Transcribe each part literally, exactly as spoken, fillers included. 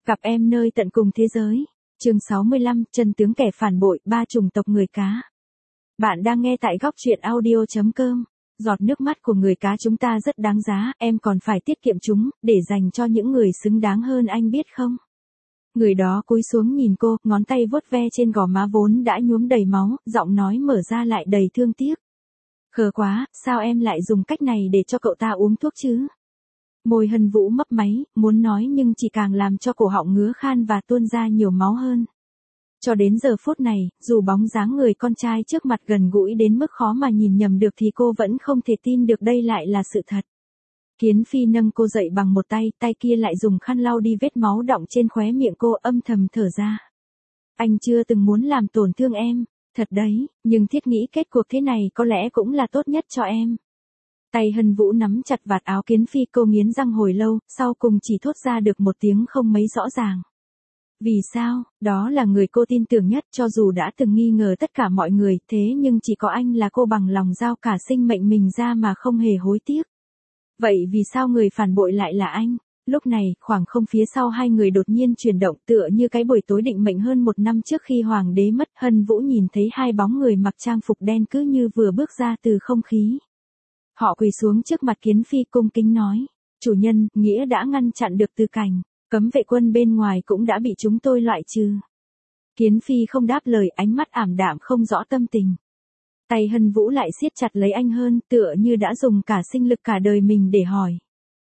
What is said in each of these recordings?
Cặp em nơi tận cùng thế giới. Chương sáu mươi lăm, chân tướng kẻ phản bội, ba chủng tộc người cá. Bạn đang nghe tại góc truyện audio chấm com. Giọt nước mắt của người cá chúng ta rất đáng giá, em còn phải tiết kiệm chúng, để dành cho những người xứng đáng hơn anh biết không? Người đó cúi xuống nhìn cô, ngón tay vuốt ve trên gò má vốn đã nhuốm đầy máu, giọng nói mở ra lại đầy thương tiếc. Khờ quá, sao em lại dùng cách này để cho cậu ta uống thuốc chứ? Môi Hân Vũ mấp máy, muốn nói nhưng chỉ càng làm cho cổ họng ngứa khan và tuôn ra nhiều máu hơn. Cho đến giờ phút này, dù bóng dáng người con trai trước mặt gần gũi đến mức khó mà nhìn nhầm được thì cô vẫn không thể tin được đây lại là sự thật. Kiến Phi nâng cô dậy bằng một tay, tay kia lại dùng khăn lau đi vết máu đọng trên khóe miệng cô, âm thầm thở ra. Anh chưa từng muốn làm tổn thương em, thật đấy, nhưng thiết nghĩ kết cuộc thế này có lẽ cũng là tốt nhất cho em. Tay Hân Vũ nắm chặt vạt áo Kiến Phi, cô nghiến răng hồi lâu, sau cùng chỉ thốt ra được một tiếng không mấy rõ ràng. Vì sao? Đó là người cô tin tưởng nhất, cho dù đã từng nghi ngờ tất cả mọi người, thế nhưng chỉ có anh là cô bằng lòng giao cả sinh mệnh mình ra mà không hề hối tiếc. Vậy vì sao người phản bội lại là anh? Lúc này, khoảng không phía sau hai người đột nhiên chuyển động, tựa như cái buổi tối định mệnh hơn một năm trước khi hoàng đế mất. Hân Vũ nhìn thấy hai bóng người mặc trang phục đen cứ như vừa bước ra từ không khí. Họ quỳ xuống trước mặt Kiến Phi cung kính nói, chủ nhân, nghĩa đã ngăn chặn được Từ Cảnh, cấm vệ quân bên ngoài cũng đã bị chúng tôi loại trừ. Kiến Phi không đáp lời, ánh mắt ảm đạm không rõ tâm tình. Tay Hân Vũ lại siết chặt lấy anh hơn, tựa như đã dùng cả sinh lực cả đời mình để hỏi.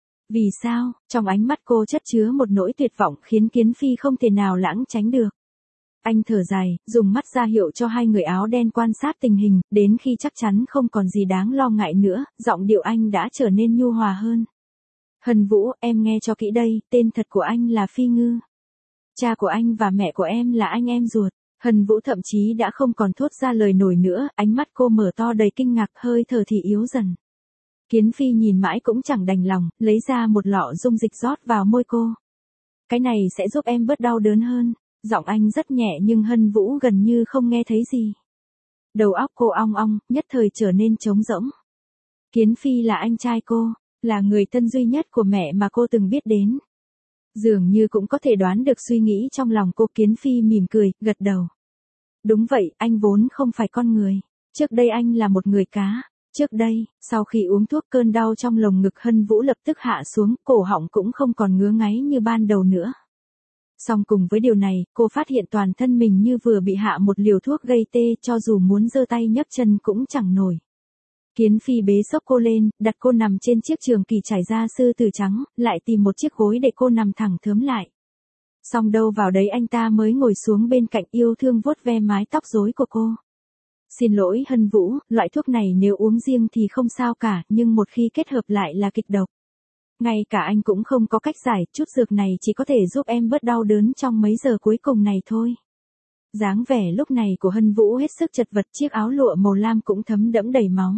Vì sao? Trong ánh mắt cô chất chứa một nỗi tuyệt vọng khiến Kiến Phi không thể nào lãng tránh được. Anh thở dài, dùng mắt ra hiệu cho hai người áo đen quan sát tình hình, đến khi chắc chắn không còn gì đáng lo ngại nữa, giọng điệu anh đã trở nên nhu hòa hơn. Hân Vũ, em nghe cho kỹ đây, tên thật của anh là Phi Ngư. Cha của anh và mẹ của em là anh em ruột. Hân Vũ thậm chí đã không còn thốt ra lời nổi nữa, ánh mắt cô mở to đầy kinh ngạc, hơi thở thì yếu dần. Kiến Phi nhìn mãi cũng chẳng đành lòng, lấy ra một lọ dung dịch rót vào môi cô. Cái này sẽ giúp em bớt đau đớn hơn. Giọng anh rất nhẹ nhưng Hân Vũ gần như không nghe thấy gì. Đầu óc cô ong ong, nhất thời trở nên trống rỗng. Kiến Phi là anh trai cô, là người thân duy nhất của mẹ mà cô từng biết đến. Dường như cũng có thể đoán được suy nghĩ trong lòng cô. Kiến Phi mỉm cười, gật đầu. Đúng vậy, anh vốn không phải con người. Trước đây anh là một người cá. Trước đây, sau khi uống thuốc cơn đau trong lồng ngực Hân Vũ lập tức hạ xuống, cổ họng cũng không còn ngứa ngáy như ban đầu nữa. Song cùng với điều này, cô phát hiện toàn thân mình như vừa bị hạ một liều thuốc gây tê, cho dù muốn giơ tay nhấc chân cũng chẳng nổi. Kiến Phi bế xốc cô lên, đặt cô nằm trên chiếc trường kỳ trải da sư tử trắng, lại tìm một chiếc gối để cô nằm thẳng thớm lại. Xong đâu vào đấy anh ta mới ngồi xuống bên cạnh, yêu thương vuốt ve mái tóc rối của cô. Xin lỗi Hân Vũ, loại thuốc này nếu uống riêng thì không sao cả, nhưng một khi kết hợp lại là kịch độc. Ngay cả anh cũng không có cách giải, chút dược này chỉ có thể giúp em bớt đau đớn trong mấy giờ cuối cùng này thôi. Dáng vẻ lúc này của Hân Vũ hết sức chật vật, chiếc áo lụa màu lam cũng thấm đẫm đầy máu.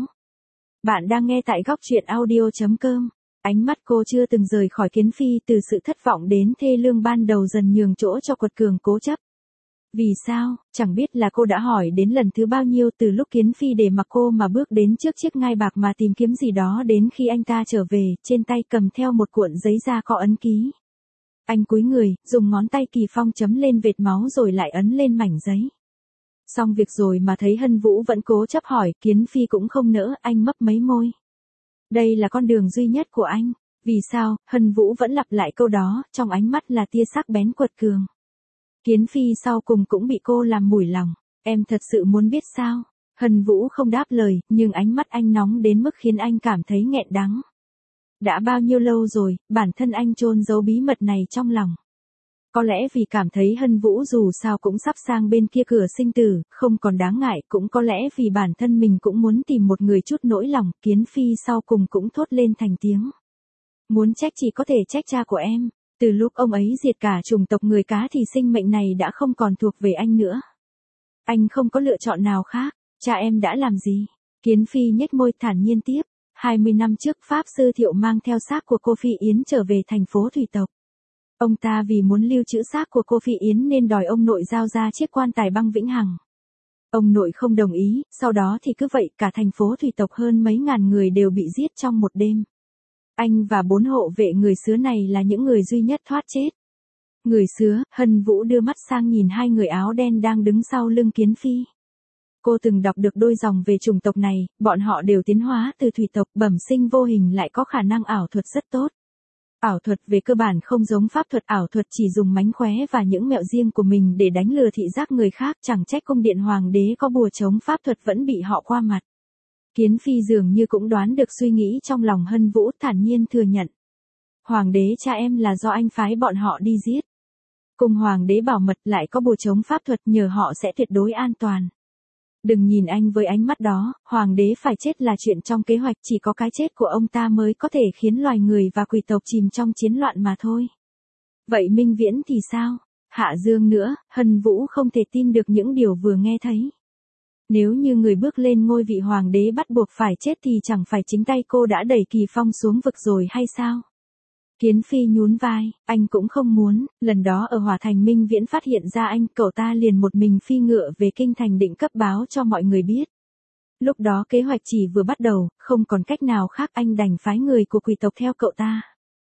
Bạn đang nghe tại góc truyện audio chấm com. Ánh mắt cô chưa từng rời khỏi Kiến Phi, từ sự thất vọng đến thê lương ban đầu dần nhường chỗ cho quật cường cố chấp. Vì sao? Chẳng biết là cô đã hỏi đến lần thứ bao nhiêu từ lúc Kiến Phi để mặc cô mà bước đến trước chiếc ngai bạc mà tìm kiếm gì đó, đến khi anh ta trở về, trên tay cầm theo một cuộn giấy da có ấn ký. Anh cúi người, dùng ngón tay kỳ phong chấm lên vệt máu rồi lại ấn lên mảnh giấy. Xong việc rồi mà thấy Hân Vũ vẫn cố chấp hỏi, Kiến Phi cũng không nỡ, anh mấp mấy môi. Đây là con đường duy nhất của anh. Vì sao? Hân Vũ vẫn lặp lại câu đó, trong ánh mắt là tia sắc bén quật cường. Kiến Phi sau cùng cũng bị cô làm mủi lòng. Em thật sự muốn biết sao? Hân Vũ không đáp lời, nhưng ánh mắt anh nóng đến mức khiến anh cảm thấy nghẹn đắng. Đã bao nhiêu lâu rồi, bản thân anh chôn giấu bí mật này trong lòng. Có lẽ vì cảm thấy Hân Vũ dù sao cũng sắp sang bên kia cửa sinh tử, không còn đáng ngại, cũng có lẽ vì bản thân mình cũng muốn tìm một người chút nỗi lòng. Kiến Phi sau cùng cũng thốt lên thành tiếng. Muốn trách chỉ có thể trách cha của em. Từ lúc ông ấy diệt cả chủng tộc người cá thì sinh mệnh này đã không còn thuộc về anh nữa. Anh không có lựa chọn nào khác. Cha em đã làm gì? Kiến Phi nhếch môi thản nhiên tiếp. hai mươi năm trước Pháp Sư Thiệu mang theo xác của cô Phi Yến trở về thành phố Thủy Tộc. Ông ta vì muốn lưu trữ xác của cô Phi Yến nên đòi ông nội giao ra chiếc quan tài băng vĩnh hằng. Ông nội không đồng ý, sau đó thì cứ vậy cả thành phố Thủy Tộc hơn mấy ngàn người đều bị giết trong một đêm. Anh và bốn hộ vệ người xứ này là những người duy nhất thoát chết. Người Sứa, Hân Vũ đưa mắt sang nhìn hai người áo đen đang đứng sau lưng Kiến Phi. Cô từng đọc được đôi dòng về chủng tộc này, bọn họ đều tiến hóa từ thủy tộc, bẩm sinh vô hình lại có khả năng ảo thuật rất tốt. Ảo thuật về cơ bản không giống pháp thuật, ảo thuật chỉ dùng mánh khóe và những mẹo riêng của mình để đánh lừa thị giác người khác, chẳng trách cung điện hoàng đế có bùa chống pháp thuật vẫn bị họ qua mặt. Kiến Phi dường như cũng đoán được suy nghĩ trong lòng Hân Vũ, thản nhiên thừa nhận. Hoàng đế cha em là do anh phái bọn họ đi giết. Cùng hoàng đế bảo mật lại có bùa chống pháp thuật, nhờ họ sẽ tuyệt đối an toàn. Đừng nhìn anh với ánh mắt đó, hoàng đế phải chết là chuyện trong kế hoạch, chỉ có cái chết của ông ta mới có thể khiến loài người và quỷ tộc chìm trong chiến loạn mà thôi. Vậy Minh Viễn thì sao? Hạ Dương nữa, Hân Vũ không thể tin được những điều vừa nghe thấy. Nếu như người bước lên ngôi vị hoàng đế bắt buộc phải chết thì chẳng phải chính tay cô đã đẩy Kỳ Phong xuống vực rồi hay sao? Kiến Phi nhún vai, anh cũng không muốn, lần đó ở Hỏa Thành Minh Viễn phát hiện ra anh, cậu ta liền một mình phi ngựa về kinh thành định cấp báo cho mọi người biết. Lúc đó kế hoạch chỉ vừa bắt đầu, không còn cách nào khác, anh đành phái người của quỷ tộc theo cậu ta.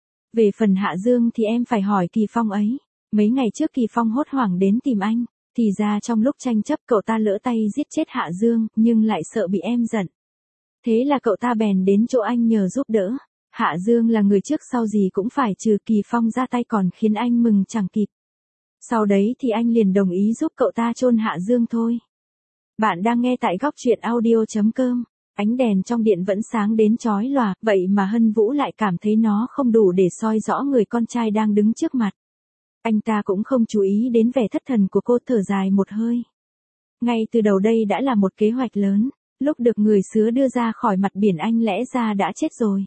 Về phần Hạ Dương thì em phải hỏi Kỳ Phong ấy, mấy ngày trước Kỳ Phong hốt hoảng đến tìm anh, thì ra trong lúc tranh chấp cậu ta lỡ tay giết chết Hạ Dương, nhưng lại sợ bị em giận. Thế là cậu ta bèn đến chỗ anh nhờ giúp đỡ. Hạ Dương là người trước sau gì cũng phải trừ Kỳ Phong ra tay, còn khiến anh mừng chẳng kịp. Sau đấy thì anh liền đồng ý giúp cậu ta chôn Hạ Dương thôi. Bạn đang nghe tại góc truyện audio chấm com. Ánh đèn trong điện vẫn sáng đến chói lòa, vậy mà Hân Vũ lại cảm thấy nó không đủ để soi rõ người con trai đang đứng trước mặt. Anh ta cũng không chú ý đến vẻ thất thần của cô, thở dài một hơi. Ngay từ đầu đây đã là một kế hoạch lớn, lúc được người Sứa đưa ra khỏi mặt biển anh lẽ ra đã chết rồi.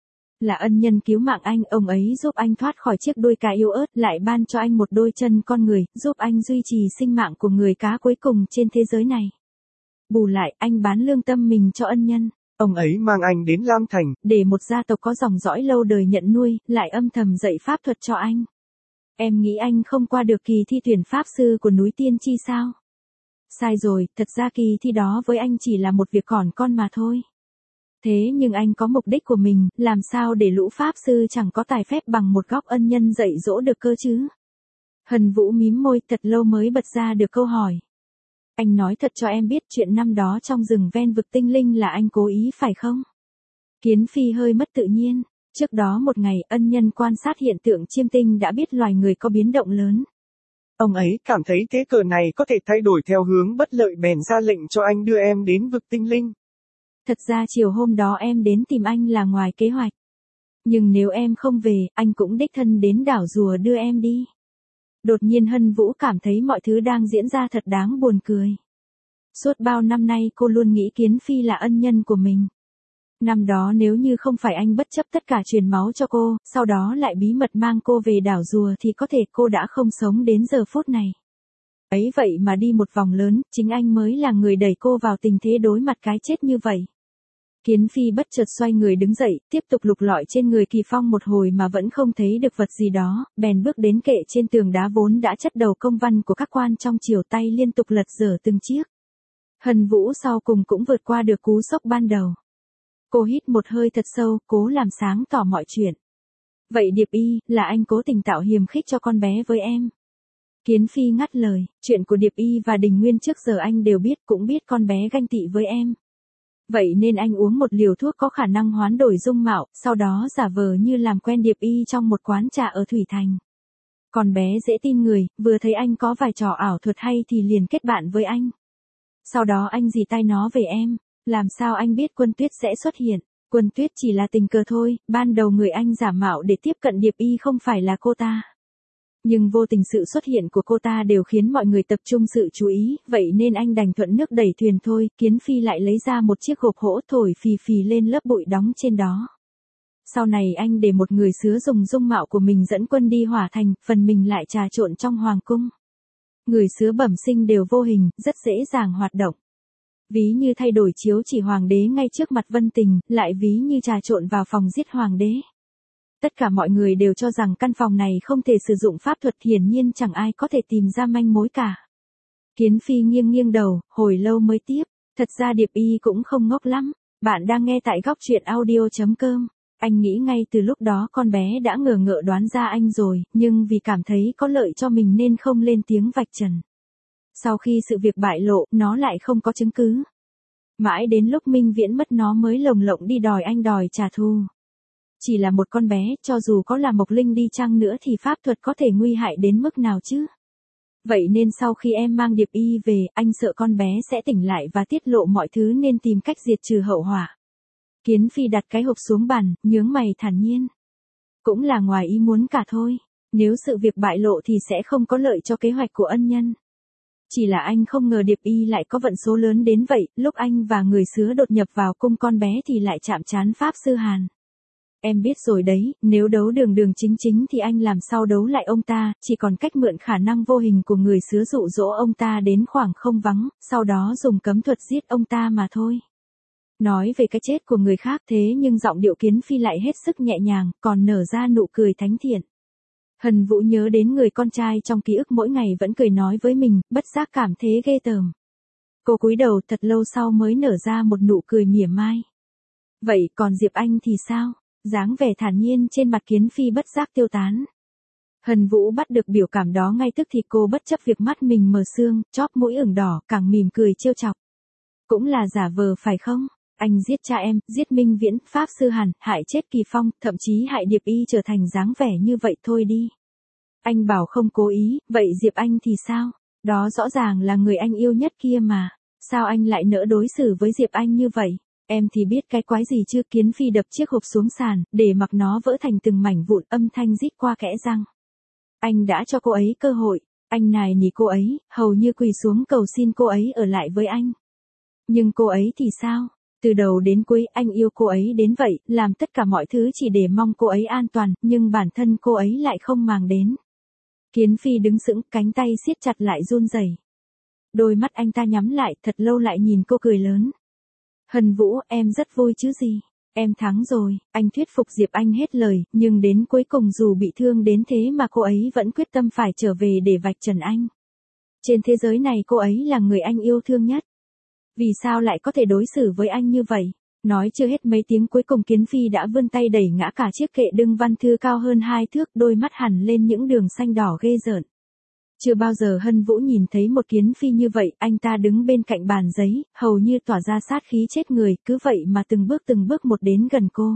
Là ân nhân cứu mạng anh, ông ấy giúp anh thoát khỏi chiếc đuôi cá yếu ớt, lại ban cho anh một đôi chân con người, giúp anh duy trì sinh mạng của người cá cuối cùng trên thế giới này. Bù lại, anh bán lương tâm mình cho ân nhân. Ông ấy mang anh đến Lam Thành, để một gia tộc có dòng dõi lâu đời nhận nuôi, lại âm thầm dạy pháp thuật cho anh. Em nghĩ anh không qua được kỳ thi tuyển pháp sư của núi Tiên Tri sao? Sai rồi, thật ra kỳ thi đó với anh chỉ là một việc còn con mà thôi. Thế nhưng anh có mục đích của mình, làm sao để lũ pháp sư chẳng có tài phép bằng một góc ân nhân dạy dỗ được cơ chứ? Hân Vũ mím môi, thật lâu mới bật ra được câu hỏi. Anh nói thật cho em biết, chuyện năm đó trong rừng ven vực tinh linh là anh cố ý phải không? Kiến Phi hơi mất tự nhiên. Trước đó một ngày, ân nhân quan sát hiện tượng chiêm tinh đã biết loài người có biến động lớn. Ông ấy cảm thấy thế cờ này có thể thay đổi theo hướng bất lợi bèn ra lệnh cho anh đưa em đến vực tinh linh. Thật ra chiều hôm đó em đến tìm anh là ngoài kế hoạch. Nhưng nếu em không về, anh cũng đích thân đến đảo rùa đưa em đi. Đột nhiên Hân Vũ cảm thấy mọi thứ đang diễn ra thật đáng buồn cười. Suốt bao năm nay cô luôn nghĩ Kiến Phi là ân nhân của mình. Năm đó nếu như không phải anh bất chấp tất cả truyền máu cho cô, sau đó lại bí mật mang cô về đảo rùa thì có thể cô đã không sống đến giờ phút này. Ấy vậy mà đi một vòng lớn, chính anh mới là người đẩy cô vào tình thế đối mặt cái chết như vậy. Kiến Phi bất chợt xoay người đứng dậy, tiếp tục lục lọi trên người Kỳ Phong một hồi mà vẫn không thấy được vật gì đó, bèn bước đến kệ trên tường đá vốn đã chất đầu công văn của các quan trong triều, tay liên tục lật dở từng chiếc. Hân Vũ sau cùng cũng vượt qua được cú sốc ban đầu. Cô hít một hơi thật sâu, cố làm sáng tỏ mọi chuyện. Vậy Điệp Y, là anh cố tình tạo hiềm khích cho con bé với em. Kiến Phi ngắt lời, chuyện của Điệp Y và Đình Nguyên trước giờ anh đều biết, cũng biết con bé ganh tị với em. Vậy nên anh uống một liều thuốc có khả năng hoán đổi dung mạo, sau đó giả vờ như làm quen Điệp Y trong một quán trà ở Thủy Thành. Con bé dễ tin người, vừa thấy anh có vài trò ảo thuật hay thì liền kết bạn với anh. Sau đó anh dì tay nó về em. Làm sao anh biết Quân Tuyết sẽ xuất hiện? Quân Tuyết chỉ là tình cờ thôi, ban đầu người anh giả mạo để tiếp cận Điệp Y không phải là cô ta. Nhưng vô tình sự xuất hiện của cô ta đều khiến mọi người tập trung sự chú ý, vậy nên anh đành thuận nước đẩy thuyền thôi. Kiến Phi lại lấy ra một chiếc hộp hỗ thổi phì phì lên lớp bụi đóng trên đó. Sau này anh để một người Sứa dùng dung mạo của mình dẫn quân đi Hỏa Thành, phần mình lại trà trộn trong hoàng cung. Người Sứa bẩm sinh đều vô hình, rất dễ dàng hoạt động. Ví như thay đổi chiếu chỉ hoàng đế ngay trước mặt Vân Tình, lại ví như trà trộn vào phòng giết hoàng đế. Tất cả mọi người đều cho rằng căn phòng này không thể sử dụng pháp thuật, hiển nhiên chẳng ai có thể tìm ra manh mối cả. Kiến Phi nghiêng nghiêng đầu, hồi lâu mới tiếp, thật ra Điệp Y cũng không ngốc lắm. Bạn đang nghe tại góc truyện audio chấm com. Anh nghĩ ngay từ lúc đó con bé đã ngờ ngợ đoán ra anh rồi, nhưng vì cảm thấy có lợi cho mình nên không lên tiếng vạch trần. Sau khi sự việc bại lộ, nó lại không có chứng cứ. Mãi đến lúc Minh Viễn mất nó mới lồng lộng đi đòi anh đòi trả thù. Chỉ là một con bé, cho dù có là Mộc Linh đi chăng nữa thì pháp thuật có thể nguy hại đến mức nào chứ? Vậy nên sau khi em mang Điệp Y về, anh sợ con bé sẽ tỉnh lại và tiết lộ mọi thứ nên tìm cách diệt trừ hậu họa. Kiến Phi đặt cái hộp xuống bàn, nhướng mày thản nhiên. Cũng là ngoài ý muốn cả thôi. Nếu sự việc bại lộ thì sẽ không có lợi cho kế hoạch của ân nhân. Chỉ là anh không ngờ Điệp Y lại có vận số lớn đến vậy, lúc anh và người sứa đột nhập vào cung con bé thì lại chạm trán Pháp Sư Hàn. Em biết rồi đấy, nếu đấu đường đường chính chính thì anh làm sao đấu lại ông ta, chỉ còn cách mượn khả năng vô hình của người sứa dụ dỗ ông ta đến khoảng không vắng, sau đó dùng cấm thuật giết ông ta mà thôi. Nói về cái chết của người khác thế nhưng giọng điệu Kiến Phi lại hết sức nhẹ nhàng, còn nở ra nụ cười thánh thiện. Hân Vũ nhớ đến người con trai trong ký ức mỗi ngày vẫn cười nói với mình, bất giác cảm thấy ghê tởm. Cô cúi đầu thật lâu sau mới nở ra một nụ cười mỉa mai. Vậy còn Diệp Anh thì sao? Dáng vẻ thản nhiên trên mặt Kiến Phi bất giác tiêu tán. Hân Vũ bắt được biểu cảm đó ngay tức thì cô bất chấp việc mắt mình mờ sương, chóp mũi ửng đỏ, càng mỉm cười trêu chọc. Cũng là giả vờ phải không? Anh giết cha em, giết Minh Viễn, Pháp Sư Hàn, hại chết Kỳ Phong, thậm chí hại Điệp Y trở thành dáng vẻ như vậy thôi đi. Anh bảo không cố ý, vậy Diệp Anh thì sao? Đó rõ ràng là người anh yêu nhất kia mà. Sao anh lại nỡ đối xử với Diệp Anh như vậy? Em thì biết cái quái gì chứ? Kiến Phi đập chiếc hộp xuống sàn, để mặc nó vỡ thành từng mảnh vụn, âm thanh rít qua kẽ răng. Anh đã cho cô ấy cơ hội, anh nài nỉ cô ấy, hầu như quỳ xuống cầu xin cô ấy ở lại với anh. Nhưng cô ấy thì sao? Từ đầu đến cuối anh yêu cô ấy đến vậy, làm tất cả mọi thứ chỉ để mong cô ấy an toàn, nhưng bản thân cô ấy lại không màng đến. Kiến Phi đứng sững, cánh tay siết chặt lại run rẩy. Đôi mắt anh ta nhắm lại, thật lâu lại nhìn cô cười lớn. Hân Vũ, em rất vui chứ gì. Em thắng rồi, anh thuyết phục Diệp Anh hết lời, nhưng đến cuối cùng dù bị thương đến thế mà cô ấy vẫn quyết tâm phải trở về để vạch trần anh. Trên thế giới này cô ấy là người anh yêu thương nhất. Vì sao lại có thể đối xử với anh như vậy? Nói chưa hết mấy tiếng cuối cùng Kiến Phi đã vươn tay đẩy ngã cả chiếc kệ đựng văn thư cao hơn hai thước, đôi mắt hằn lên những đường xanh đỏ ghê rợn. Chưa bao giờ Hân Vũ nhìn thấy một Kiến Phi như vậy, anh ta đứng bên cạnh bàn giấy, hầu như tỏa ra sát khí chết người, cứ vậy mà từng bước từng bước một đến gần cô.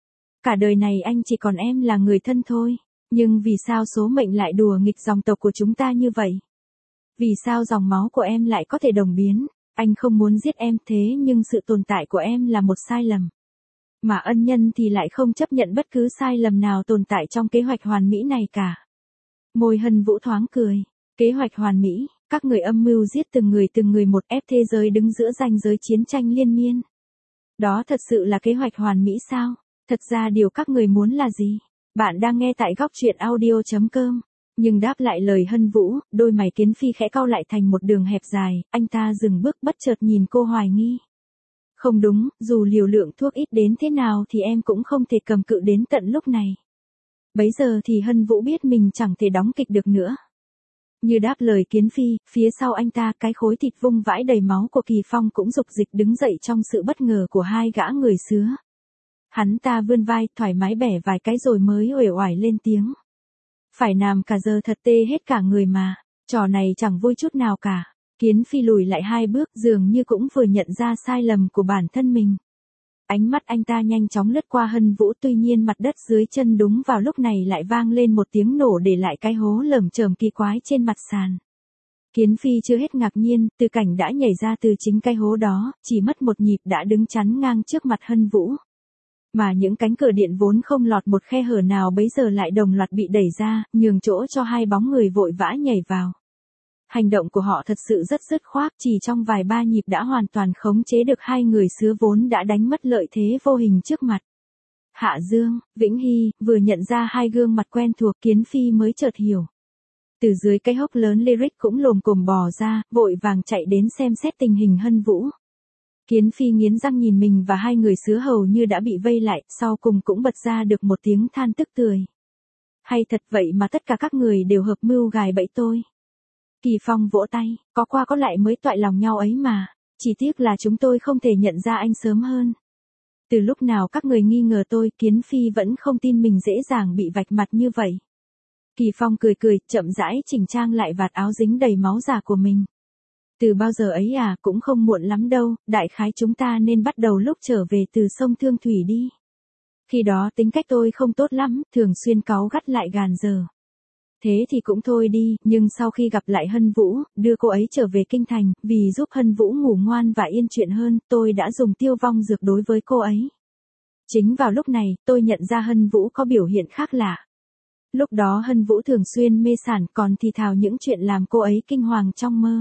Cả đời này anh chỉ còn em là người thân thôi, nhưng vì sao số mệnh lại đùa nghịch dòng tộc của chúng ta như vậy? Vì sao dòng máu của em lại có thể đồng biến? Anh không muốn giết em thế nhưng sự tồn tại của em là một sai lầm. Mà ân nhân thì lại không chấp nhận bất cứ sai lầm nào tồn tại trong kế hoạch hoàn mỹ này cả. Môi Hân Vũ thoáng cười. Kế hoạch hoàn mỹ, các người âm mưu giết từng người từng người một, ép thế giới đứng giữa ranh giới chiến tranh liên miên. Đó thật sự là kế hoạch hoàn mỹ sao? Thật ra điều các người muốn là gì? Bạn đang nghe tại góc truyện audio chấm com. Nhưng đáp lại lời Hân Vũ, đôi mày Kiến Phi khẽ cau lại thành một đường hẹp dài, anh ta dừng bước bất chợt nhìn cô hoài nghi. Không đúng, dù liều lượng thuốc ít đến thế nào thì em cũng không thể cầm cự đến tận lúc này. Bấy giờ thì Hân Vũ biết mình chẳng thể đóng kịch được nữa. Như đáp lời Kiến Phi, phía sau anh ta cái khối thịt vung vãi đầy máu của Kỳ Phong cũng rục dịch đứng dậy trong sự bất ngờ của hai gã người sứa. Hắn ta vươn vai, thoải mái bẻ vài cái rồi mới uể oải lên tiếng. Phải làm cả giờ thật tê hết cả người mà, trò này chẳng vui chút nào cả. Kiến Phi lùi lại hai bước dường như cũng vừa nhận ra sai lầm của bản thân mình. Ánh mắt anh ta nhanh chóng lướt qua Hân Vũ, tuy nhiên mặt đất dưới chân đúng vào lúc này lại vang lên một tiếng nổ để lại cái hố lởm chởm kỳ quái trên mặt sàn. Kiến Phi chưa hết ngạc nhiên, Từ Cảnh đã nhảy ra từ chính cái hố đó, chỉ mất một nhịp đã đứng chắn ngang trước mặt Hân Vũ. Mà những cánh cửa điện vốn không lọt một khe hở nào bấy giờ lại đồng loạt bị đẩy ra, nhường chỗ cho hai bóng người vội vã nhảy vào. Hành động của họ thật sự rất dứt khoát, chỉ trong vài ba nhịp đã hoàn toàn khống chế được hai người sứa vốn đã đánh mất lợi thế vô hình trước mặt. Hạ Dương, Vĩnh Hy, vừa nhận ra hai gương mặt quen thuộc Kiến Phi mới chợt hiểu. Từ dưới cái hốc lớn Lyric cũng lồm cồm bò ra, vội vàng chạy đến xem xét tình hình Hân Vũ. Kiến Phi nghiến răng nhìn mình và hai người sứa hầu như đã bị vây lại, sau cùng cũng bật ra được một tiếng than tức tưởi. Hay thật vậy mà tất cả các người đều hợp mưu gài bẫy tôi. Kỳ Phong vỗ tay, có qua có lại mới toại lòng nhau ấy mà, chỉ tiếc là chúng tôi không thể nhận ra anh sớm hơn. Từ lúc nào các người nghi ngờ tôi, Kiến Phi vẫn không tin mình dễ dàng bị vạch mặt như vậy. Kỳ Phong cười cười, chậm rãi chỉnh trang lại vạt áo dính đầy máu giả của mình. Từ bao giờ ấy à, cũng không muộn lắm đâu, đại khái chúng ta nên bắt đầu lúc trở về từ sông Thương Thủy đi. Khi đó tính cách tôi không tốt lắm, thường xuyên cáu gắt lại gàn giờ. Thế thì cũng thôi đi, nhưng sau khi gặp lại Hân Vũ, đưa cô ấy trở về kinh thành, vì giúp Hân Vũ ngủ ngoan và yên chuyện hơn, tôi đã dùng tiêu vong dược đối với cô ấy. Chính vào lúc này, tôi nhận ra Hân Vũ có biểu hiện khác lạ. Lúc đó Hân Vũ thường xuyên mê sảng còn thì thào những chuyện làm cô ấy kinh hoàng trong mơ.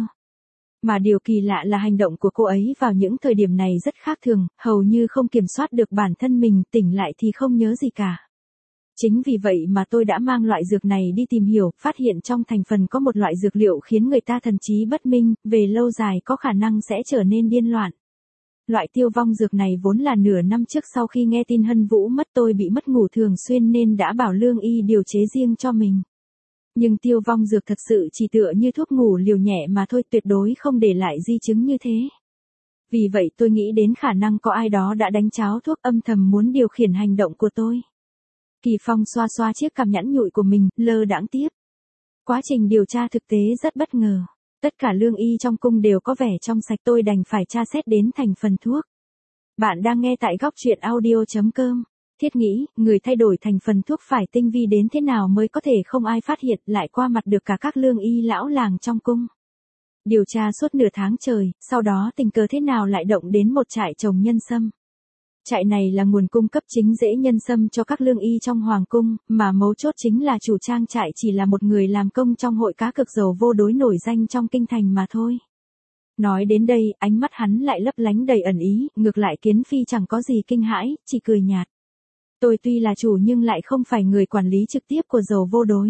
Mà điều kỳ lạ là hành động của cô ấy vào những thời điểm này rất khác thường, hầu như không kiểm soát được bản thân mình, tỉnh lại thì không nhớ gì cả. Chính vì vậy mà tôi đã mang loại dược này đi tìm hiểu, phát hiện trong thành phần có một loại dược liệu khiến người ta thần trí bất minh, về lâu dài có khả năng sẽ trở nên điên loạn. Loại tiêu vong dược này vốn là nửa năm trước sau khi nghe tin Hân Vũ mất tôi bị mất ngủ thường xuyên nên đã bảo Lương Y điều chế riêng cho mình. Nhưng tiêu vong dược thật sự chỉ tựa như thuốc ngủ liều nhẹ mà thôi, tuyệt đối không để lại di chứng như thế. Vì vậy tôi nghĩ đến khả năng có ai đó đã đánh cháo thuốc âm thầm muốn điều khiển hành động của tôi. Kỳ Phong xoa xoa chiếc cằm nhẵn nhụi của mình, lơ đãng tiếp. Quá trình điều tra thực tế rất bất ngờ. Tất cả lương y trong cung đều có vẻ trong sạch, tôi đành phải tra xét đến thành phần thuốc. Bạn đang nghe tại góc truyện audio chấm com. Thiết nghĩ, người thay đổi thành phần thuốc phải tinh vi đến thế nào mới có thể không ai phát hiện, lại qua mặt được cả các lương y lão làng trong cung. Điều tra suốt nửa tháng trời, sau đó tình cờ thế nào lại động đến một trại trồng nhân sâm. Trại này là nguồn cung cấp chính rễ nhân sâm cho các lương y trong hoàng cung, mà mấu chốt chính là chủ trang trại chỉ là một người làm công trong hội cá cược dầu vô đối nổi danh trong kinh thành mà thôi. Nói đến đây, ánh mắt hắn lại lấp lánh đầy ẩn ý, ngược lại Kiến Phi chẳng có gì kinh hãi, chỉ cười nhạt. Tôi tuy là chủ nhưng lại không phải người quản lý trực tiếp của dầu vô đối.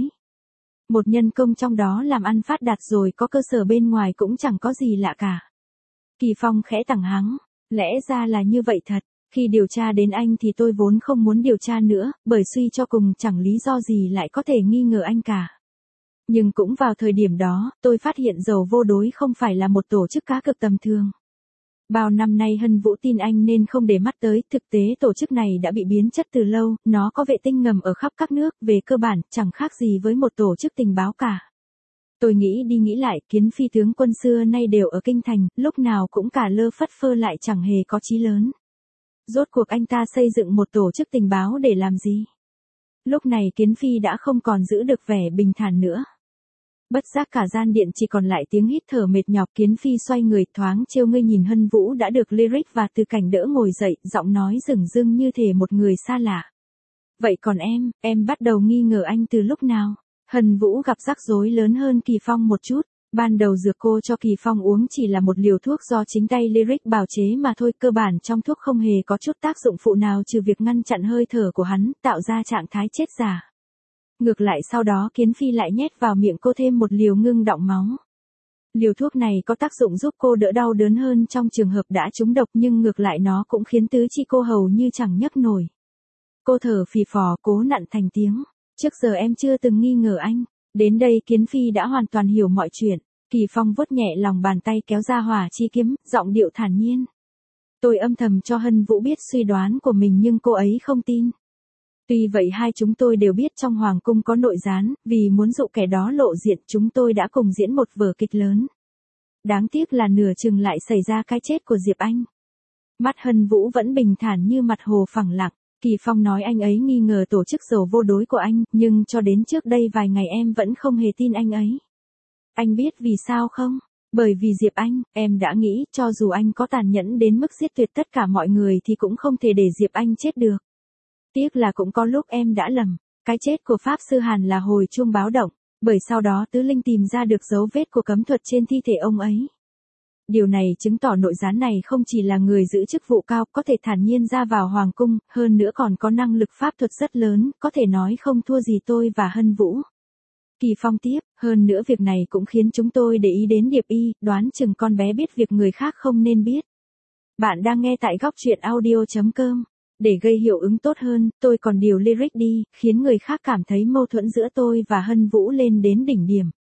Một nhân công trong đó làm ăn phát đạt rồi có cơ sở bên ngoài cũng chẳng có gì lạ cả. Kỳ Phong khẽ tẳng hắng, lẽ ra là như vậy thật. Khi điều tra đến anh thì tôi vốn không muốn điều tra nữa, bởi suy cho cùng chẳng lý do gì lại có thể nghi ngờ anh cả. Nhưng cũng vào thời điểm đó, tôi phát hiện dầu vô đối không phải là một tổ chức cá cược tầm thường. Bao năm nay Hân Vũ tin anh nên không để mắt tới, thực tế tổ chức này đã bị biến chất từ lâu, nó có vệ tinh ngầm ở khắp các nước, về cơ bản, chẳng khác gì với một tổ chức tình báo cả. Tôi nghĩ đi nghĩ lại, Kiến Phi tướng quân xưa nay đều ở kinh thành, lúc nào cũng cả lơ phất phơ lại chẳng hề có chí lớn. Rốt cuộc anh ta xây dựng một tổ chức tình báo để làm gì? Lúc này Kiến Phi đã không còn giữ được vẻ bình thản nữa. Bất giác cả gian điện chỉ còn lại tiếng hít thở mệt nhọc. Kiến Phi xoay người thoáng trêu ngươi nhìn Hân Vũ đã được Lyric và Từ Cảnh đỡ ngồi dậy, giọng nói rừng rưng như thể một người xa lạ. Vậy còn em, em bắt đầu nghi ngờ anh từ lúc nào? Hân Vũ gặp rắc rối lớn hơn Kỳ Phong một chút. Ban đầu dược cô cho Kỳ Phong uống chỉ là một liều thuốc do chính tay Lyric bào chế mà thôi, cơ bản trong thuốc không hề có chút tác dụng phụ nào trừ việc ngăn chặn hơi thở của hắn, tạo ra trạng thái chết giả. Ngược lại sau đó Kiến Phi lại nhét vào miệng cô thêm một liều ngưng đọng máu. Liều thuốc này có tác dụng giúp cô đỡ đau đớn hơn trong trường hợp đã trúng độc, nhưng ngược lại nó cũng khiến tứ chi cô hầu như chẳng nhấc nổi. Cô thở phì phò cố nặn thành tiếng. Trước giờ em chưa từng nghi ngờ anh. Đến đây Kiến Phi đã hoàn toàn hiểu mọi chuyện. Kỳ Phong vuốt nhẹ lòng bàn tay kéo ra hỏa chi kiếm, giọng điệu thản nhiên. Tôi âm thầm cho Hân Vũ biết suy đoán của mình nhưng cô ấy không tin. Tuy vậy hai chúng tôi đều biết trong hoàng cung có nội gián, vì muốn dụ kẻ đó lộ diện chúng tôi đã cùng diễn một vở kịch lớn. Đáng tiếc là nửa chừng lại xảy ra cái chết của Diệp Anh. Mắt Hân Vũ vẫn bình thản như mặt hồ phẳng lặng. Kỳ Phong nói anh ấy nghi ngờ tổ chức dầu vô đối của anh, nhưng cho đến trước đây vài ngày em vẫn không hề tin anh ấy. Anh biết vì sao không? Bởi vì Diệp Anh, em đã nghĩ cho dù anh có tàn nhẫn đến mức giết tuyệt tất cả mọi người thì cũng không thể để Diệp Anh chết được. Tiếc là cũng có lúc em đã lầm, cái chết của Pháp Sư Hàn là hồi chuông báo động, bởi sau đó Tứ Linh tìm ra được dấu vết của cấm thuật trên thi thể ông ấy. Điều này chứng tỏ nội gián này không chỉ là người giữ chức vụ cao có thể thản nhiên ra vào hoàng cung, hơn nữa còn có năng lực pháp thuật rất lớn, có thể nói không thua gì tôi và Hân Vũ. Kỳ Phong tiếp, hơn nữa việc này cũng khiến chúng tôi để ý đến Điệp Y, đoán chừng con bé biết việc người khác không nên biết. Bạn đang nghe tại góc truyện audio chấm com. Để gây hiệu ứng tốt hơn, tôi còn điều Lyric đi, khiến người khác cảm thấy mâu thuẫn giữa tôi và Hân Vũ lên đến đỉnh điểm.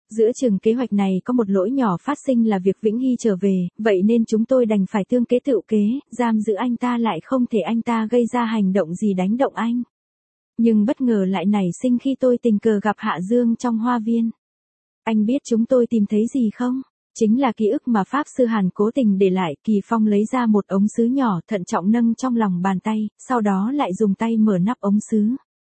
Giữa chừng kế hoạch này có một lỗi nhỏ phát sinh là việc Vĩnh Hy trở về, vậy nên chúng tôi đành phải tương kế tựu kế, giam giữ anh ta lại không thể anh ta gây ra hành động gì đánh động anh. Nhưng bất ngờ lại nảy sinh khi tôi tình cờ gặp Hạ Dương trong hoa viên. Anh biết chúng tôi tìm thấy gì không? Chính là ký ức mà Pháp Sư Hàn cố tình để lại. Kỳ Phong lấy ra một ống sứ nhỏ thận trọng nâng trong lòng bàn tay, sau đó lại dùng tay mở nắp ống sứ.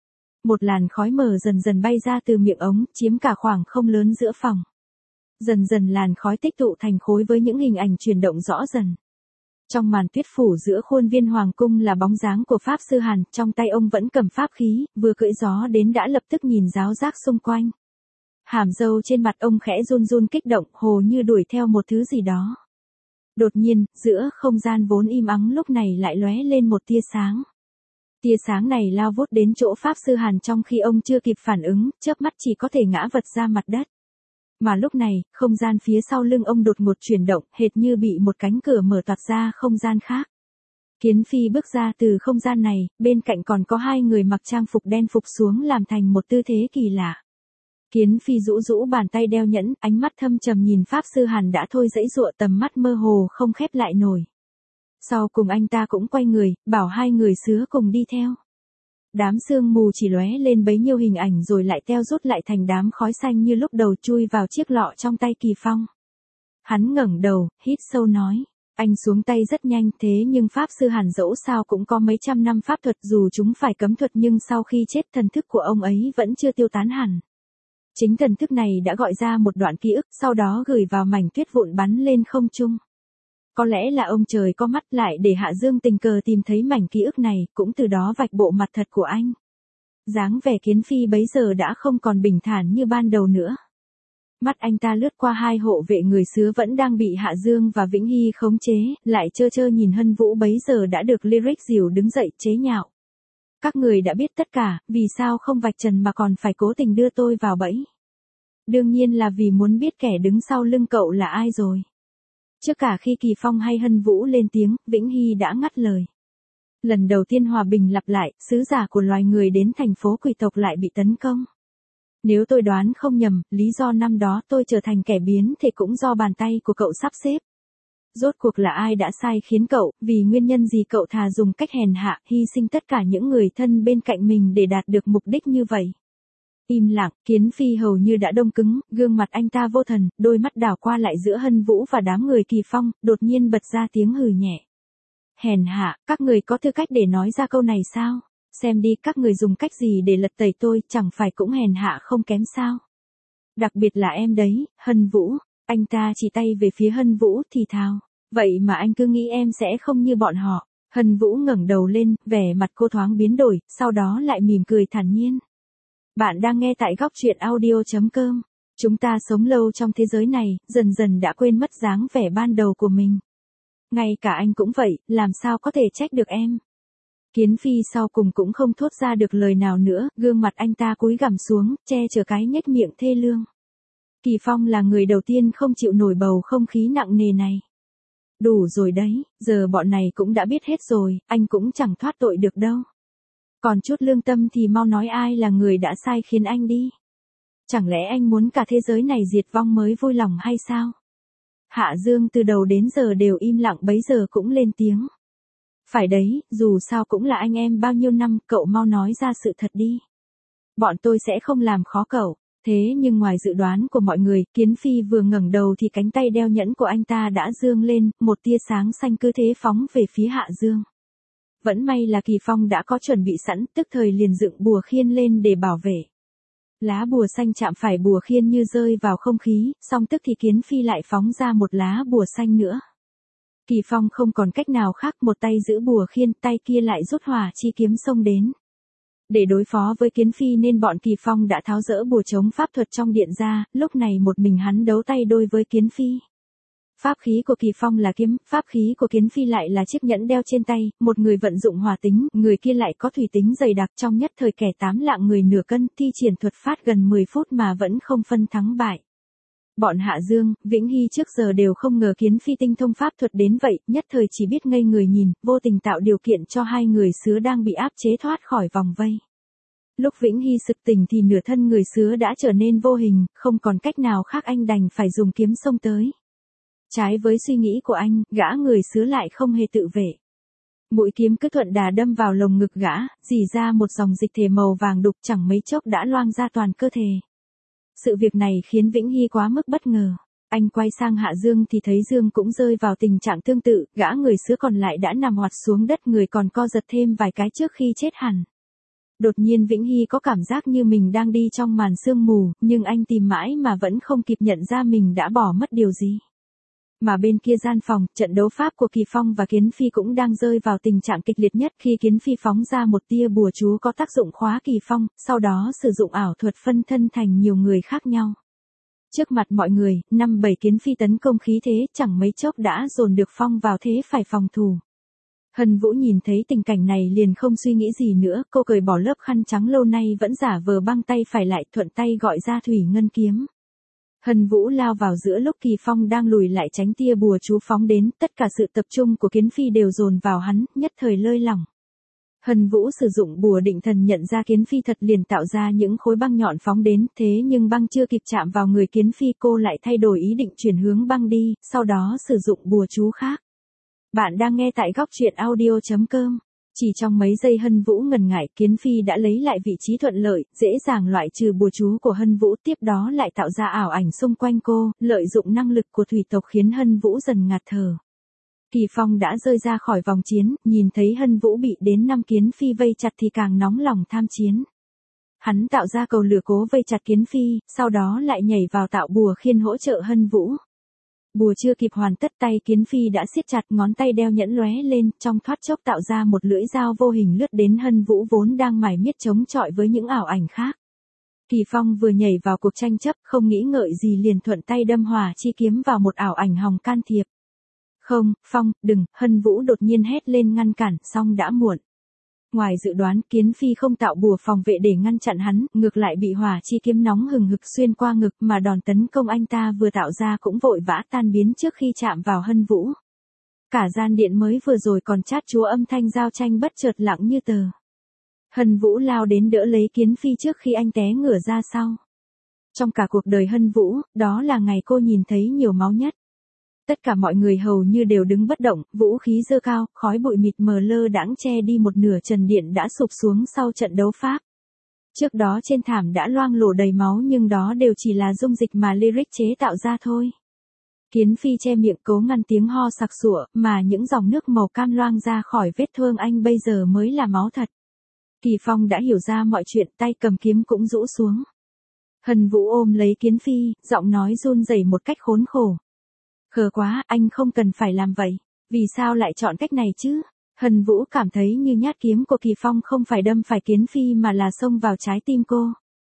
Một làn khói mờ dần dần bay ra từ miệng ống, chiếm cả khoảng không lớn giữa phòng. Dần dần làn khói tích tụ thành khối với những hình ảnh chuyển động rõ dần. Trong màn tuyết phủ giữa khuôn viên hoàng cung là bóng dáng của Pháp Sư Hàn, trong tay ông vẫn cầm pháp khí, vừa cưỡi gió đến đã lập tức nhìn giáo giác xung quanh. Hàm râu trên mặt ông khẽ run run kích động, hồ như đuổi theo một thứ gì đó. Đột nhiên, giữa không gian vốn im ắng lúc này lại lóe lên một tia sáng. Tia sáng này lao vút đến chỗ Pháp Sư Hàn trong khi ông chưa kịp phản ứng, chớp mắt chỉ có thể ngã vật ra mặt đất. Mà lúc này, không gian phía sau lưng ông đột ngột chuyển động, hệt như bị một cánh cửa mở toạc ra không gian khác. Kiến Phi bước ra từ không gian này, bên cạnh còn có hai người mặc trang phục đen phục xuống làm thành một tư thế kỳ lạ. Kiến Phi rũ rũ bàn tay đeo nhẫn, ánh mắt thâm trầm nhìn Pháp Sư Hàn đã thôi dãy dụa, tầm mắt mơ hồ không khép lại nổi. Sau cùng anh ta cũng quay người, bảo hai người sứa cùng đi theo. Đám sương mù chỉ lóe lên bấy nhiêu hình ảnh rồi lại teo rút lại thành đám khói xanh như lúc đầu chui vào chiếc lọ trong tay Kỳ Phong. Hắn ngẩng đầu, hít sâu nói. Anh xuống tay rất nhanh, thế nhưng Pháp Sư Hàn dẫu sao cũng có mấy trăm năm pháp thuật, dù chúng phải cấm thuật nhưng sau khi chết thần thức của ông ấy vẫn chưa tiêu tán hẳn. Chính thần thức này đã gọi ra một đoạn ký ức, sau đó gửi vào mảnh tuyết vụn bắn lên không trung. Có lẽ là ông trời có mắt lại để Hạ Dương tình cờ tìm thấy mảnh ký ức này, cũng từ đó vạch bộ mặt thật của anh. Dáng vẻ Kiến Phi bấy giờ đã không còn bình thản như ban đầu nữa. Mắt anh ta lướt qua hai hộ vệ người xứ vẫn đang bị Hạ Dương và Vĩnh Hy khống chế, lại chơ chơ nhìn Hân Vũ bấy giờ đã được Lyric dìu đứng dậy chế nhạo. Các người đã biết tất cả, vì sao không vạch trần mà còn phải cố tình đưa tôi vào bẫy? Đương nhiên là vì muốn biết kẻ đứng sau lưng cậu là ai rồi. Trước cả khi Kỳ Phong hay Hân Vũ lên tiếng, Vĩnh Hy đã ngắt lời. Lần đầu tiên hòa bình lặp lại, sứ giả của loài người đến thành phố quỷ tộc lại bị tấn công. Nếu tôi đoán không nhầm, lý do năm đó tôi trở thành kẻ biến thể cũng do bàn tay của cậu sắp xếp. Rốt cuộc là ai đã sai khiến cậu, vì nguyên nhân gì cậu thà dùng cách hèn hạ, hy sinh tất cả những người thân bên cạnh mình để đạt được mục đích như vậy. Im lặng, Kiến Phi hầu như đã đông cứng, gương mặt anh ta vô thần, đôi mắt đảo qua lại giữa Hân Vũ và đám người Kỳ Phong, đột nhiên bật ra tiếng hừ nhẹ. Hèn hạ, các người có tư cách để nói ra câu này sao? Xem đi, các người dùng cách gì để lật tẩy tôi, chẳng phải cũng hèn hạ không kém sao? Đặc biệt là em đấy, Hân Vũ. Anh ta chỉ tay về phía Hân Vũ thì thào. Vậy mà anh cứ nghĩ em sẽ không như bọn họ. Hân Vũ ngẩng đầu lên, vẻ mặt cô thoáng biến đổi, sau đó lại mỉm cười thản nhiên. Bạn đang nghe tại góc truyện audio chấm com. Chúng ta sống lâu trong thế giới này, dần dần đã quên mất dáng vẻ ban đầu của mình. Ngay cả anh cũng vậy, làm sao có thể trách được em. Kiến Phi sau cùng cũng không thốt ra được lời nào nữa, gương mặt anh ta cúi gằm xuống, che chở cái nhếch miệng thê lương. Kỳ Phong là người đầu tiên không chịu nổi bầu không khí nặng nề này. Đủ rồi đấy, giờ bọn này cũng đã biết hết rồi, anh cũng chẳng thoát tội được đâu. Còn chút lương tâm thì mau nói ai là người đã sai khiến anh đi. Chẳng lẽ anh muốn cả thế giới này diệt vong mới vui lòng hay sao? Hạ Dương từ đầu đến giờ đều im lặng bấy giờ cũng lên tiếng. Phải đấy, dù sao cũng là anh em bao nhiêu năm, cậu mau nói ra sự thật đi. Bọn tôi sẽ không làm khó cậu. Thế nhưng ngoài dự đoán của mọi người, Kiến Phi vừa ngẩng đầu thì cánh tay đeo nhẫn của anh ta đã dương lên, một tia sáng xanh cứ thế phóng về phía Hạ Dương. Vẫn may là Kỳ Phong đã có chuẩn bị sẵn, tức thời liền dựng bùa khiên lên để bảo vệ. Lá bùa xanh chạm phải bùa khiên như rơi vào không khí, song tức thì Kiến Phi lại phóng ra một lá bùa xanh nữa. Kỳ Phong không còn cách nào khác, một tay giữ bùa khiên, tay kia lại rút hỏa chi kiếm xông đến. Để đối phó với Kiến Phi nên bọn Kỳ Phong đã tháo dỡ bùa chống pháp thuật trong điện ra, lúc này một mình hắn đấu tay đôi với Kiến Phi. Pháp khí của Kỳ Phong là kiếm, pháp khí của Kiến Phi lại là chiếc nhẫn đeo trên tay, một người vận dụng hỏa tính, người kia lại có thủy tính dày đặc, trong nhất thời kẻ tám lạng người nửa cân, thi triển thuật phát gần mười phút mà vẫn không phân thắng bại. Bọn Hạ Dương, Vĩnh Hy trước giờ đều không ngờ Kiến Phi tinh thông pháp thuật đến vậy, nhất thời chỉ biết ngây người nhìn, vô tình tạo điều kiện cho hai người xứ đang bị áp chế thoát khỏi vòng vây. Lúc Vĩnh Hy sực tỉnh thì nửa thân người sứa đã trở nên vô hình, không còn cách nào khác anh đành phải dùng kiếm xông tới. Trái với suy nghĩ của anh, gã người sứa lại không hề tự vệ. Mũi kiếm cứ thuận đà đâm vào lồng ngực gã, rỉ ra một dòng dịch thể màu vàng đục, chẳng mấy chốc đã loang ra toàn cơ thể. Sự việc này khiến Vĩnh Hy quá mức bất ngờ. Anh quay sang Hạ Dương thì thấy Dương cũng rơi vào tình trạng tương tự, gã người sứa còn lại đã nằm hoạt xuống đất, người còn co giật thêm vài cái trước khi chết hẳn. Đột nhiên Vĩnh Hy có cảm giác như mình đang đi trong màn sương mù, nhưng anh tìm mãi mà vẫn không kịp nhận ra mình đã bỏ mất điều gì. Mà bên kia gian phòng, trận đấu pháp của Kỳ Phong và Kiến Phi cũng đang rơi vào tình trạng kịch liệt nhất khi Kiến Phi phóng ra một tia bùa chú có tác dụng khóa Kỳ Phong, sau đó sử dụng ảo thuật phân thân thành nhiều người khác nhau. Trước mặt mọi người, năm bảy Kiến Phi tấn công khí thế, chẳng mấy chốc đã dồn được Phong vào thế phải phòng thủ. Hân Vũ nhìn thấy tình cảnh này liền không suy nghĩ gì nữa, cô cởi bỏ lớp khăn trắng lâu nay vẫn giả vờ băng tay phải lại, thuận tay gọi ra thủy ngân kiếm. Hân Vũ lao vào giữa lúc Kỳ Phong đang lùi lại tránh tia bùa chú phóng đến, tất cả sự tập trung của Kiến Phi đều dồn vào hắn, nhất thời lơi lỏng. Hân Vũ sử dụng bùa định thần nhận ra Kiến Phi thật liền tạo ra những khối băng nhọn phóng đến, thế nhưng băng chưa kịp chạm vào người Kiến Phi, cô lại thay đổi ý định chuyển hướng băng đi, sau đó sử dụng bùa chú khác. Bạn đang nghe tại góc truyện audio chấm com. Chỉ trong mấy giây Hân Vũ ngần ngại, Kiến Phi đã lấy lại vị trí thuận lợi, dễ dàng loại trừ bùa chú của Hân Vũ, tiếp đó lại tạo ra ảo ảnh xung quanh cô, lợi dụng năng lực của thủy tộc khiến Hân Vũ dần ngạt thở. Kỳ Phong đã rơi ra khỏi vòng chiến, nhìn thấy Hân Vũ bị đến năm Kiến Phi vây chặt thì càng nóng lòng tham chiến. Hắn tạo ra cầu lửa cố vây chặt Kiến Phi, sau đó lại nhảy vào tạo bùa khiên hỗ trợ Hân Vũ. Bùa chưa kịp hoàn tất, tay Kiến Phi đã siết chặt, ngón tay đeo nhẫn lóe lên, trong thoát chốc tạo ra một lưỡi dao vô hình lướt đến Hân Vũ vốn đang mải miết chống chọi với những ảo ảnh khác. Kỳ Phong vừa nhảy vào cuộc tranh chấp, không nghĩ ngợi gì liền thuận tay đâm hỏa chi kiếm vào một ảo ảnh hòng can thiệp. Không, Phong, đừng, Hân Vũ đột nhiên hét lên ngăn cản, song đã muộn. Ngoài dự đoán, Kiến Phi không tạo bùa phòng vệ để ngăn chặn hắn, ngược lại bị hỏa chi kiếm nóng hừng hực xuyên qua ngực, mà đòn tấn công anh ta vừa tạo ra cũng vội vã tan biến trước khi chạm vào Hân Vũ. Cả gian điện mới vừa rồi còn chát chúa âm thanh giao tranh bất chợt lặng như tờ. Hân Vũ lao đến đỡ lấy Kiến Phi trước khi anh té ngửa ra sau. Trong cả cuộc đời Hân Vũ, đó là ngày cô nhìn thấy nhiều máu nhất. Tất cả mọi người hầu như đều đứng bất động, vũ khí giơ cao, khói bụi mịt mờ lơ đãng che đi một nửa trần điện đã sụp xuống sau trận đấu pháp. Trước đó trên thảm đã loang lổ đầy máu, nhưng đó đều chỉ là dung dịch mà Lyric chế tạo ra thôi. Kiến Phi che miệng cố ngăn tiếng ho sặc sụa, mà những dòng nước màu cam loang ra khỏi vết thương anh bây giờ mới là máu thật. Kỳ Phong đã hiểu ra mọi chuyện, tay cầm kiếm cũng rũ xuống. Hân Vũ ôm lấy Kiến Phi, giọng nói run rẩy một cách khốn khổ. Khờ quá, anh không cần phải làm vậy. Vì sao lại chọn cách này chứ? Hân Vũ cảm thấy như nhát kiếm của Kỳ Phong không phải đâm phải Kiến Phi mà là xông vào trái tim cô.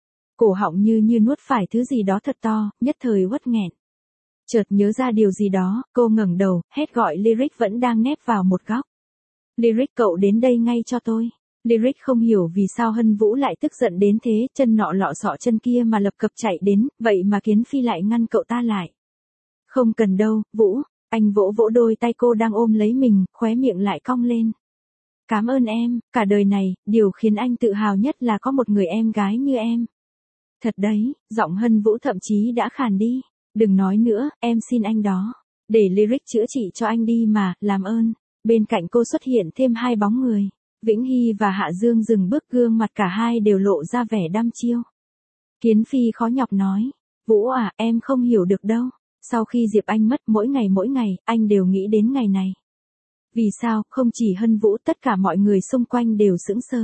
Cổ họng như như nuốt phải thứ gì đó thật to, nhất thời uất nghẹn. Chợt nhớ ra điều gì đó, cô ngẩng đầu, hét gọi Lyric vẫn đang nép vào một góc. Lyric, cậu đến đây ngay cho tôi. Lyric không hiểu vì sao Hân Vũ lại tức giận đến thế, chân nọ lọ sọ chân kia mà lập cập chạy đến, vậy mà Kiến Phi lại ngăn cậu ta lại. Không cần đâu, Vũ, anh vỗ vỗ đôi tay cô đang ôm lấy mình, khóe miệng lại cong lên. Cảm ơn em, cả đời này, điều khiến anh tự hào nhất là có một người em gái như em. Thật đấy, giọng Hân Vũ thậm chí đã khàn đi. Đừng nói nữa, em xin anh đó. Để Lyric chữa trị cho anh đi mà, làm ơn. Bên cạnh cô xuất hiện thêm hai bóng người. Vĩnh Hy và Hạ Dương dừng bước, gương mặt cả hai đều lộ ra vẻ đăm chiêu. Kiến Phi khó nhọc nói. Vũ à, em không hiểu được đâu. Sau khi Diệp Anh mất, mỗi ngày mỗi ngày, anh đều nghĩ đến ngày này. Vì sao, không chỉ Hân Vũ, tất cả mọi người xung quanh đều sững sờ.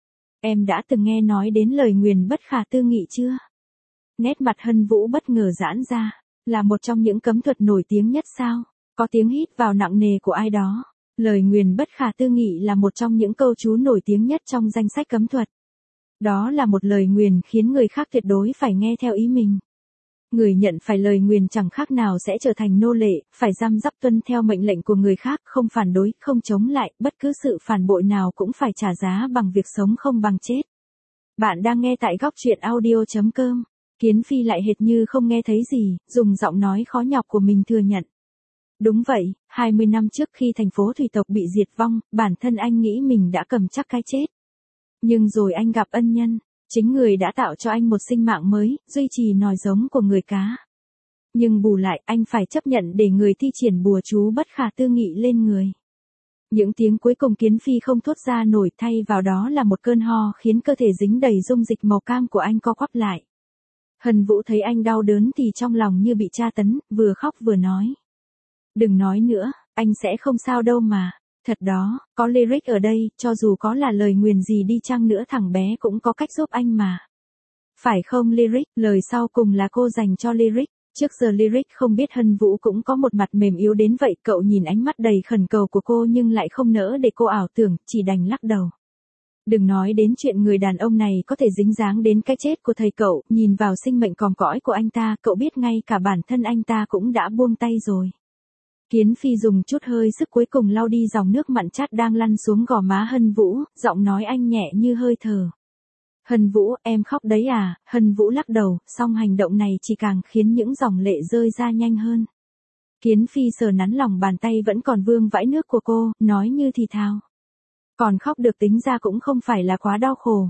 Em đã từng nghe nói đến lời nguyền bất khả tư nghị chưa? Nét mặt Hân Vũ bất ngờ giãn ra. Là một trong những cấm thuật nổi tiếng nhất sao? Có tiếng hít vào nặng nề của ai đó. Lời nguyền bất khả tư nghị là một trong những câu chú nổi tiếng nhất trong danh sách cấm thuật. Đó là một lời nguyền khiến người khác tuyệt đối phải nghe theo ý mình. Người nhận phải lời nguyền chẳng khác nào sẽ trở thành nô lệ, phải răm rắp tuân theo mệnh lệnh của người khác, không phản đối, không chống lại, bất cứ sự phản bội nào cũng phải trả giá bằng việc sống không bằng chết. Bạn đang nghe tại góc truyện audio chấm com. Kiến Phi lại hệt như không nghe thấy gì, dùng giọng nói khó nhọc của mình thừa nhận. Đúng vậy, hai mươi năm trước khi thành phố thủy tộc bị diệt vong, bản thân anh nghĩ mình đã cầm chắc cái chết. Nhưng rồi anh gặp ân nhân. Chính người đã tạo cho anh một sinh mạng mới, duy trì nòi giống của người cá. Nhưng bù lại anh phải chấp nhận để người thi triển bùa chú bất khả tư nghị lên người. Những tiếng cuối cùng Kiến Phi không thốt ra nổi, thay vào đó là một cơn ho khiến cơ thể dính đầy dung dịch màu cam của anh co quắp lại. Hân Vũ thấy anh đau đớn thì trong lòng như bị tra tấn, vừa khóc vừa nói. Đừng nói nữa, anh sẽ không sao đâu mà. Thật đó, có Lyric ở đây, cho dù có là lời nguyền gì đi chăng nữa thằng bé cũng có cách giúp anh mà. Phải không Lyric, lời sau cùng là cô dành cho Lyric. Trước giờ Lyric không biết Hân Vũ cũng có một mặt mềm yếu đến vậy, cậu nhìn ánh mắt đầy khẩn cầu của cô nhưng lại không nỡ để cô ảo tưởng, chỉ đành lắc đầu. Đừng nói đến chuyện người đàn ông này có thể dính dáng đến cái chết của thầy cậu, nhìn vào sinh mệnh còm cõi của anh ta, cậu biết ngay cả bản thân anh ta cũng đã buông tay rồi. Kiến Phi dùng chút hơi sức cuối cùng lau đi dòng nước mặn chát đang lăn xuống gò má Hân Vũ, giọng nói anh nhẹ như hơi thở. Hân Vũ, em khóc đấy à? Hân Vũ lắc đầu, song hành động này chỉ càng khiến những dòng lệ rơi ra nhanh hơn. Kiến Phi sờ nắn lòng bàn tay vẫn còn vương vãi nước của cô, nói như thì thào. Còn khóc được tính ra cũng không phải là quá đau khổ.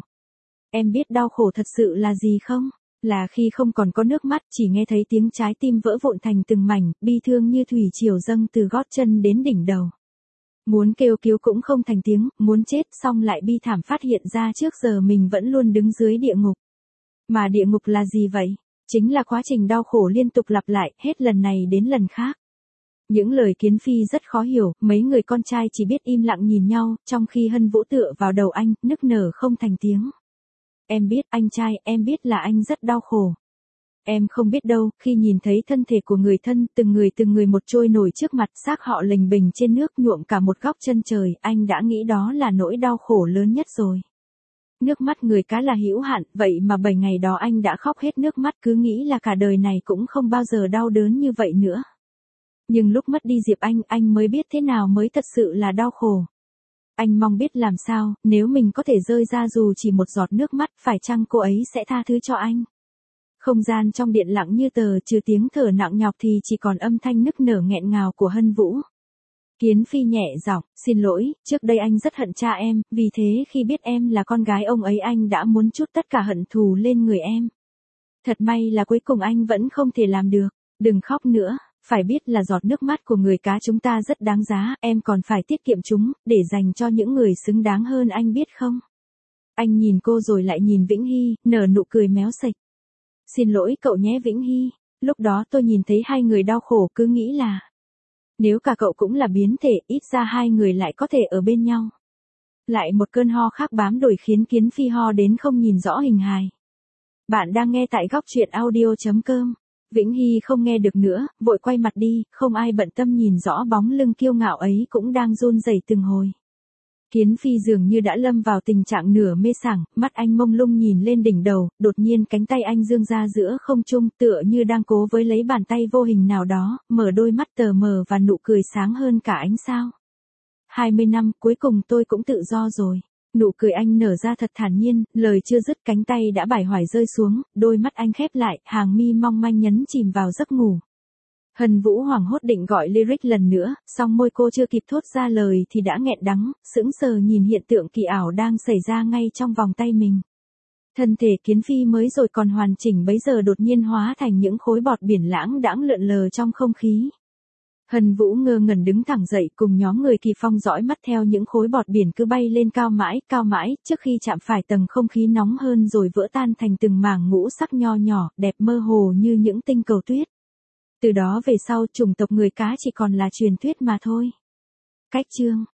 Em biết đau khổ thật sự là gì không? Là khi không còn có nước mắt, chỉ nghe thấy tiếng trái tim vỡ vụn thành từng mảnh, bi thương như thủy triều dâng từ gót chân đến đỉnh đầu. Muốn kêu cứu cũng không thành tiếng, muốn chết xong lại bi thảm phát hiện ra trước giờ mình vẫn luôn đứng dưới địa ngục. Mà địa ngục là gì vậy? Chính là quá trình đau khổ liên tục lặp lại, hết lần này đến lần khác. Những lời Kiến Phi rất khó hiểu, mấy người con trai chỉ biết im lặng nhìn nhau, trong khi Hân Vũ tựa vào đầu anh, nức nở không thành tiếng. Em biết, anh trai, em biết là anh rất đau khổ. Em không biết đâu, khi nhìn thấy thân thể của người thân, từng người từng người một trôi nổi trước mặt, xác họ lềnh bềnh trên nước nhuộm cả một góc chân trời, anh đã nghĩ đó là nỗi đau khổ lớn nhất rồi. Nước mắt người cá là hữu hạn, vậy mà bảy ngày đó anh đã khóc hết nước mắt, cứ nghĩ là cả đời này cũng không bao giờ đau đớn như vậy nữa. Nhưng lúc mất đi Diệp Anh, anh mới biết thế nào mới thật sự là đau khổ. Anh mong biết làm sao, nếu mình có thể rơi ra dù chỉ một giọt nước mắt, phải chăng cô ấy sẽ tha thứ cho anh? Không gian trong điện lặng như tờ, trừ tiếng thở nặng nhọc thì chỉ còn âm thanh nức nở nghẹn ngào của Hân Vũ. Kiến Phi nhẹ giọng, xin lỗi, trước đây anh rất hận cha em, vì thế khi biết em là con gái ông ấy anh đã muốn trút tất cả hận thù lên người em. Thật may là cuối cùng anh vẫn không thể làm được, đừng khóc nữa. Phải biết là giọt nước mắt của người cá chúng ta rất đáng giá, em còn phải tiết kiệm chúng, để dành cho những người xứng đáng hơn anh biết không? Anh nhìn cô rồi lại nhìn Vĩnh Hy, nở nụ cười méo sạch. Xin lỗi cậu nhé Vĩnh Hy, lúc đó tôi nhìn thấy hai người đau khổ cứ nghĩ là nếu cả cậu cũng là biến thể, ít ra hai người lại có thể ở bên nhau. Lại một cơn ho khác bám đuổi khiến Kiến Phi ho đến không nhìn rõ hình hài. Bạn đang nghe tại góc truyện audio chấm com. Vĩnh Hy không nghe được nữa, vội quay mặt đi, không ai bận tâm nhìn rõ bóng lưng kiêu ngạo ấy cũng đang run rẩy từng hồi. Kiến Phi dường như đã lâm vào tình trạng nửa mê sảng, mắt anh mông lung nhìn lên đỉnh đầu, đột nhiên cánh tay anh giương ra giữa không trung tựa như đang cố với lấy bàn tay vô hình nào đó, mở đôi mắt tờ mờ và nụ cười sáng hơn cả ánh sao. hai mươi năm, cuối cùng tôi cũng tự do rồi. Nụ cười anh nở ra thật thản nhiên, lời chưa dứt cánh tay đã bải hoài rơi xuống, đôi mắt anh khép lại, hàng mi mong manh nhấn chìm vào giấc ngủ. Hân Vũ hoảng hốt định gọi Lyric lần nữa, song môi cô chưa kịp thốt ra lời thì đã nghẹn đắng, sững sờ nhìn hiện tượng kỳ ảo đang xảy ra ngay trong vòng tay mình. Thân thể Kiến Phi mới rồi còn hoàn chỉnh bấy giờ đột nhiên hóa thành những khối bọt biển lãng đãng lượn lờ trong không khí. Hân Vũ ngơ ngẩn đứng thẳng dậy cùng nhóm người Kỳ Phong dõi mắt theo những khối bọt biển cứ bay lên cao mãi, cao mãi, trước khi chạm phải tầng không khí nóng hơn rồi vỡ tan thành từng mảng ngũ sắc nho nhỏ, đẹp mơ hồ như những tinh cầu tuyết. Từ đó về sau chủng tộc người cá chỉ còn là truyền thuyết mà thôi. Cách chương